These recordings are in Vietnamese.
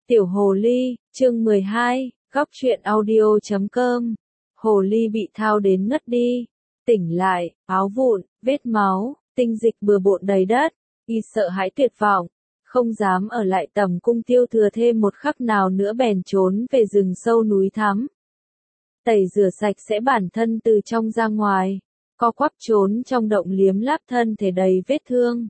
Tiểu Hồ Ly, chương 12, góc truyện audio.com. Hồ Ly bị thao đến ngất đi, tỉnh lại, áo vụn, vết máu, tinh dịch bừa bộn đầy đất, y sợ hãi tuyệt vọng, không dám ở lại tầm cung Tiêu Thừa thêm một khắc nào nữa bèn trốn về rừng sâu núi thắm. Tẩy rửa sạch sẽ bản thân từ trong ra ngoài, co quắp trốn trong động liếm láp thân thể đầy vết thương.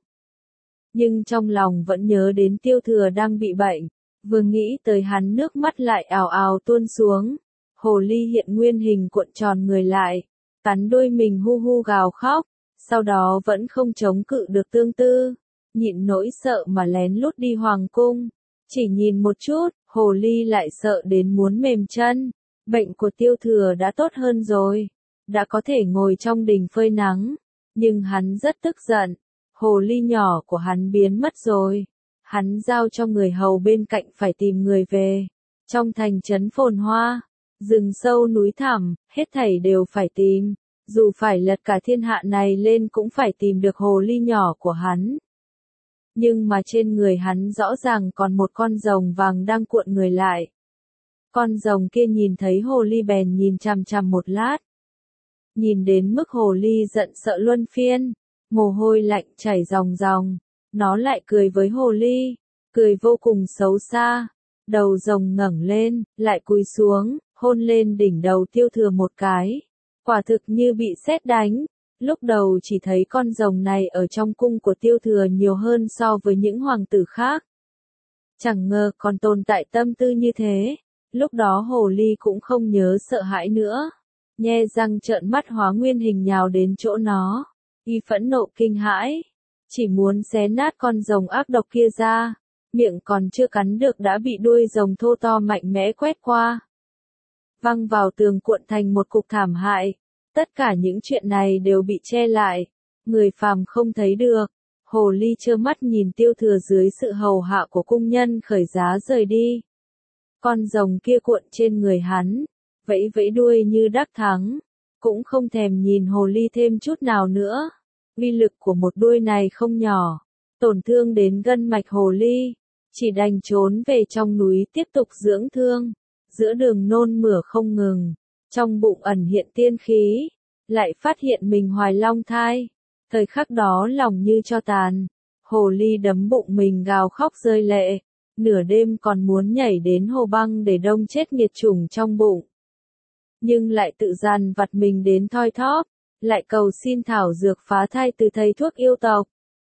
Nhưng trong lòng vẫn nhớ đến Tiêu Thừa đang bị bệnh. Vừa nghĩ tới hắn nước mắt lại ào ào tuôn xuống. Hồ Ly hiện nguyên hình cuộn tròn người lại, cắn đôi mình hu hu gào khóc, sau đó vẫn không chống cự được tương tư, nhịn nỗi sợ mà lén lút đi hoàng cung. Chỉ nhìn một chút, Hồ Ly lại sợ đến muốn mềm chân. Bệnh của Tiêu Thừa đã tốt hơn rồi, đã có thể ngồi trong đình phơi nắng, nhưng hắn rất tức giận. Hồ Ly nhỏ của hắn biến mất rồi. Hắn giao cho người hầu bên cạnh phải tìm người về. Trong thành trấn phồn hoa, rừng sâu núi thẳm, hết thảy đều phải tìm. Dù phải lật cả thiên hạ này lên cũng phải tìm được hồ ly nhỏ của hắn. Nhưng mà trên người hắn rõ ràng còn một con rồng vàng đang cuộn người lại. Con rồng kia nhìn thấy hồ ly bèn nhìn chằm chằm một lát. Nhìn đến mức hồ ly giận sợ luân phiên, mồ hôi lạnh chảy ròng ròng. Nó lại cười với hồ ly, cười vô cùng xấu xa. Đầu rồng ngẩng lên, lại cúi xuống, hôn lên đỉnh đầu Tiêu Thừa một cái. Quả thực như bị sét đánh. Lúc đầu chỉ thấy con rồng này ở trong cung của Tiêu Thừa nhiều hơn so với những hoàng tử khác. Chẳng ngờ còn tồn tại tâm tư như thế. Lúc đó hồ ly cũng không nhớ sợ hãi nữa. Nhe răng trợn mắt hóa nguyên hình nhào đến chỗ nó. Y phẫn nộ kinh hãi. Chỉ muốn xé nát con rồng ác độc kia ra, miệng còn chưa cắn được đã bị đuôi rồng thô to mạnh mẽ quét qua. Văng vào tường cuộn thành một cục thảm hại. Tất cả những chuyện này đều bị che lại, người phàm không thấy được. Hồ Ly trơ mắt nhìn Tiêu Thừa dưới sự hầu hạ của cung nhân khởi giá rời đi. Con rồng kia cuộn trên người hắn, vẫy vẫy đuôi như đắc thắng, cũng không thèm nhìn Hồ Ly thêm chút nào nữa. Uy lực của một đuôi này không nhỏ, tổn thương đến gân mạch hồ ly, chỉ đành trốn về trong núi tiếp tục dưỡng thương. Giữa đường nôn mửa không ngừng, trong bụng ẩn hiện tiên khí, lại phát hiện mình hoài long thai. Thời khắc đó lòng như tro tàn, hồ ly đấm bụng mình gào khóc rơi lệ, nửa đêm còn muốn nhảy đến hồ băng để đông chết nghiệt chủng trong bụng. Nhưng lại tự dằn vặt mình đến thoi thóp. Lại cầu xin thảo dược phá thai từ thầy thuốc yêu tộc.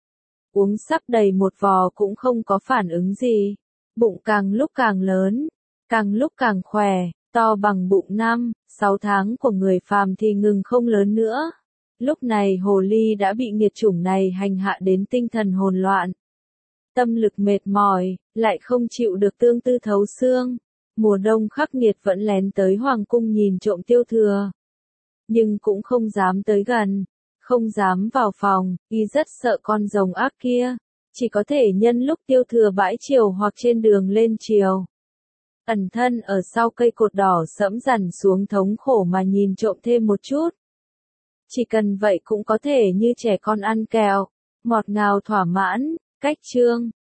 Uống sắp đầy một vò cũng không có phản ứng gì. Bụng càng lúc càng lớn, càng lúc càng khỏe, to bằng bụng 5-6 tháng của người phàm thì ngừng không lớn nữa. Lúc này hồ ly đã bị nghiệt chủng này hành hạ đến tinh thần hồn loạn. Tâm lực mệt mỏi, lại không chịu được tương tư thấu xương. Mùa đông khắc nghiệt vẫn lén tới hoàng cung nhìn trộm Tiêu Thừa. Nhưng cũng không dám tới gần, không dám vào phòng, y rất sợ con rồng ác kia, chỉ có thể nhân lúc Tiêu Thừa bãi triều hoặc trên đường lên triều. Ẩn thân ở sau cây cột đỏ sẫm dằn xuống thống khổ mà nhìn trộm thêm một chút. Chỉ cần vậy cũng có thể như trẻ con ăn kẹo, ngọt ngào thỏa mãn. Cách chương